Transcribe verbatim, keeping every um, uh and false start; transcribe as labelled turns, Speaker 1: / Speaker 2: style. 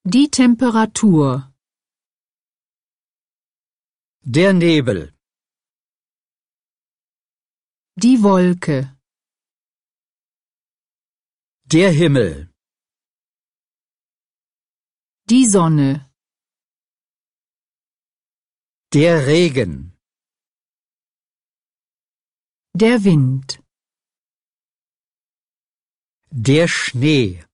Speaker 1: Die Temperatur.
Speaker 2: Der Nebel.
Speaker 1: Die Wolke.
Speaker 2: Der Himmel.
Speaker 1: Die Sonne.
Speaker 2: Der Regen.
Speaker 1: Der Wind.
Speaker 2: Der Schnee.